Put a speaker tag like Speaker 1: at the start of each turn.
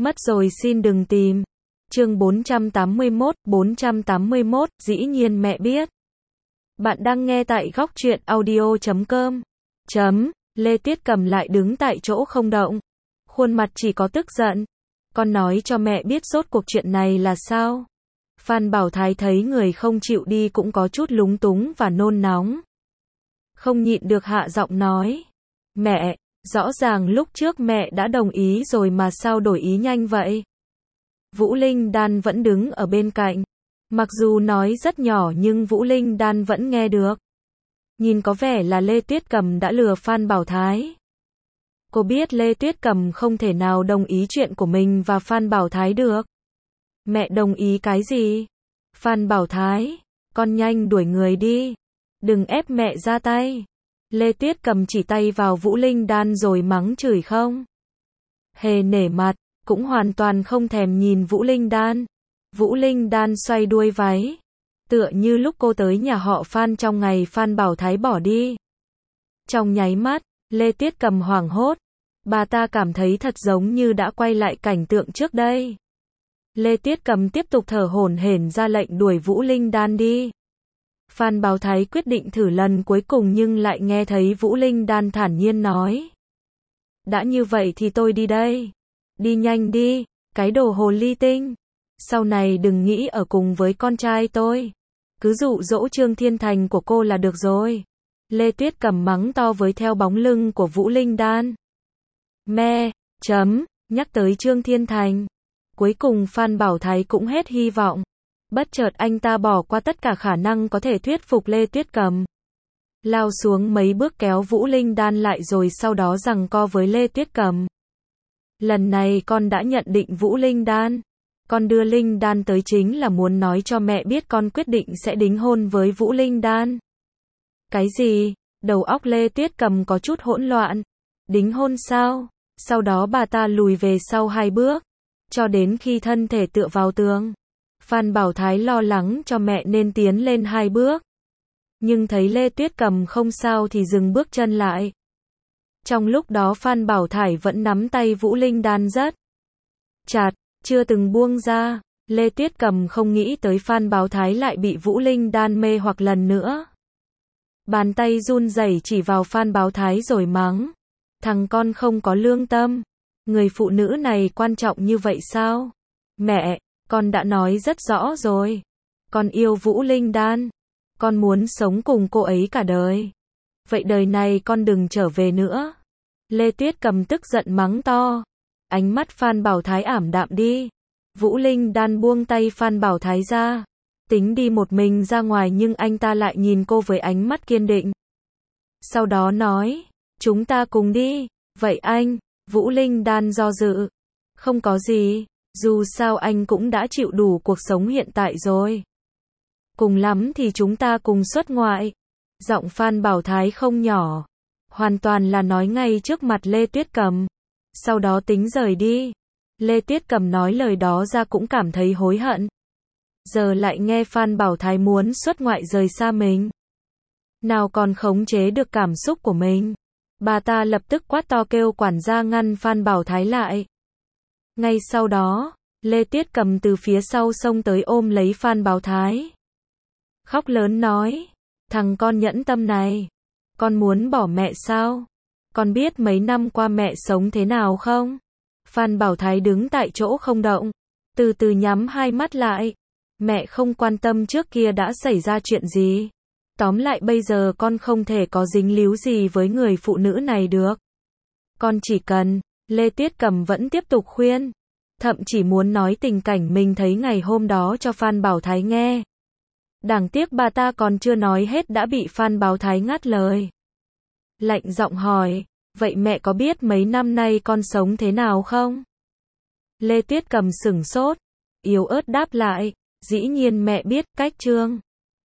Speaker 1: Mất rồi xin đừng tìm. Chương 481, dĩ nhiên mẹ biết. Bạn đang nghe tại góc truyện audio.com. Lê Tuyết Cầm lại đứng tại chỗ không động. Khuôn mặt chỉ có tức giận. Con nói cho mẹ biết rốt cuộc chuyện này là sao? Phan Bảo Thái thấy người không chịu đi cũng có chút lúng túng và nôn nóng. Không nhịn được hạ giọng nói. Mẹ, rõ ràng lúc trước mẹ đã đồng ý rồi mà sao đổi ý nhanh vậy? Vũ Linh Đan vẫn đứng ở bên cạnh. Mặc dù nói rất nhỏ nhưng Vũ Linh Đan vẫn nghe được. Nhìn có vẻ là Lê Tuyết Cầm đã lừa Phan Bảo Thái. Cô biết Lê Tuyết Cầm không thể nào đồng ý chuyện của mình và Phan Bảo Thái được. Mẹ đồng ý cái gì? Phan Bảo Thái, con nhanh đuổi người đi. Đừng ép mẹ ra tay. Lê Tuyết Cầm chỉ tay vào Vũ Linh Đan rồi mắng chửi không hề nể mặt, cũng hoàn toàn không thèm nhìn Vũ Linh Đan. Vũ Linh Đan xoay đuôi váy, tựa như lúc cô tới nhà họ Phan trong ngày Phan Bảo Thái bỏ đi. Trong nháy mắt, Lê Tuyết Cầm hoảng hốt. Bà ta cảm thấy thật giống như đã quay lại cảnh tượng trước đây. Lê Tuyết Cầm tiếp tục thở hổn hển ra lệnh đuổi Vũ Linh Đan đi. Phan Bảo Thái quyết định thử lần cuối cùng nhưng lại nghe thấy Vũ Linh Đan thản nhiên nói. Đã như vậy thì tôi đi đây. Đi nhanh đi, cái đồ hồ ly tinh. Sau này đừng nghĩ ở cùng với con trai tôi. Cứ dụ dỗ Trương Thiên Thành của cô là được rồi. Lê Tuyết Cầm mắng to với theo bóng lưng của Vũ Linh Đan. Nhắc tới Trương Thiên Thành. Cuối cùng Phan Bảo Thái cũng hết hy vọng. Bất chợt anh ta bỏ qua tất cả khả năng có thể thuyết phục Lê Tuyết Cầm. Lao xuống mấy bước kéo Vũ Linh Đan lại rồi sau đó giằng co với Lê Tuyết Cầm. Lần này con đã nhận định Vũ Linh Đan. Con đưa Linh Đan tới chính là muốn nói cho mẹ biết con quyết định sẽ đính hôn với Vũ Linh Đan. Cái gì? Đầu óc Lê Tuyết Cầm có chút hỗn loạn. Đính hôn sao? Sau đó bà ta lùi về sau 2 bước. Cho đến khi thân thể tựa vào tường. Phan Bảo Thái lo lắng cho mẹ nên tiến lên 2 bước. Nhưng thấy Lê Tuyết Cầm không sao thì dừng bước chân lại. Trong lúc đó Phan Bảo Thái vẫn nắm tay Vũ Linh Đan rất chặt, chưa từng buông ra. Lê Tuyết Cầm không nghĩ tới Phan Bảo Thái lại bị Vũ Linh Đan mê hoặc lần nữa. Bàn tay run rẩy chỉ vào Phan Bảo Thái rồi mắng. Thằng con không có lương tâm. Người phụ nữ này quan trọng như vậy sao? Mẹ, con đã nói rất rõ rồi. Con yêu Vũ Linh Đan. Con muốn sống cùng cô ấy cả đời. Vậy đời này con đừng trở về nữa. Lê Tuyết Cầm tức giận mắng to. Ánh mắt Phan Bảo Thái ảm đạm đi. Vũ Linh Đan buông tay Phan Bảo Thái ra. Tính đi một mình ra ngoài nhưng anh ta lại nhìn cô với ánh mắt kiên định. Sau đó nói, chúng ta cùng đi. Vậy anh? Vũ Linh Đan do dự. Không có gì, dù sao anh cũng đã chịu đủ cuộc sống hiện tại rồi. Cùng lắm thì chúng ta cùng xuất ngoại. Giọng Phan Bảo Thái không nhỏ. Hoàn toàn là nói ngay trước mặt Lê Tuyết Cầm. Sau đó tính rời đi. Lê Tuyết Cầm nói lời đó ra cũng cảm thấy hối hận. Giờ lại nghe Phan Bảo Thái muốn xuất ngoại rời xa mình. Nào còn khống chế được cảm xúc của mình. Bà ta lập tức quát to kêu quản gia ngăn Phan Bảo Thái lại. Ngay sau đó, Lê Tuyết Cầm từ phía sau xông tới ôm lấy Phan Bảo Thái. Khóc lớn nói, thằng con nhẫn tâm này, con muốn bỏ mẹ sao? Con biết mấy năm qua mẹ sống thế nào không? Phan Bảo Thái đứng tại chỗ không động, từ từ nhắm 2 mắt lại. Mẹ không quan tâm trước kia đã xảy ra chuyện gì. Tóm lại bây giờ con không thể có dính líu gì với người phụ nữ này được. Con chỉ cần, Lê Tuyết Cầm vẫn tiếp tục khuyên. Thậm chí muốn nói tình cảnh mình thấy ngày hôm đó cho Phan Bảo Thái nghe. Đáng tiếc bà ta còn chưa nói hết đã bị Phan Bảo Thái ngắt lời. Lạnh giọng hỏi, vậy mẹ có biết mấy năm nay con sống thế nào không? Lê Tuyết Cầm sửng sốt, yếu ớt đáp lại, dĩ nhiên mẹ biết, cách Trương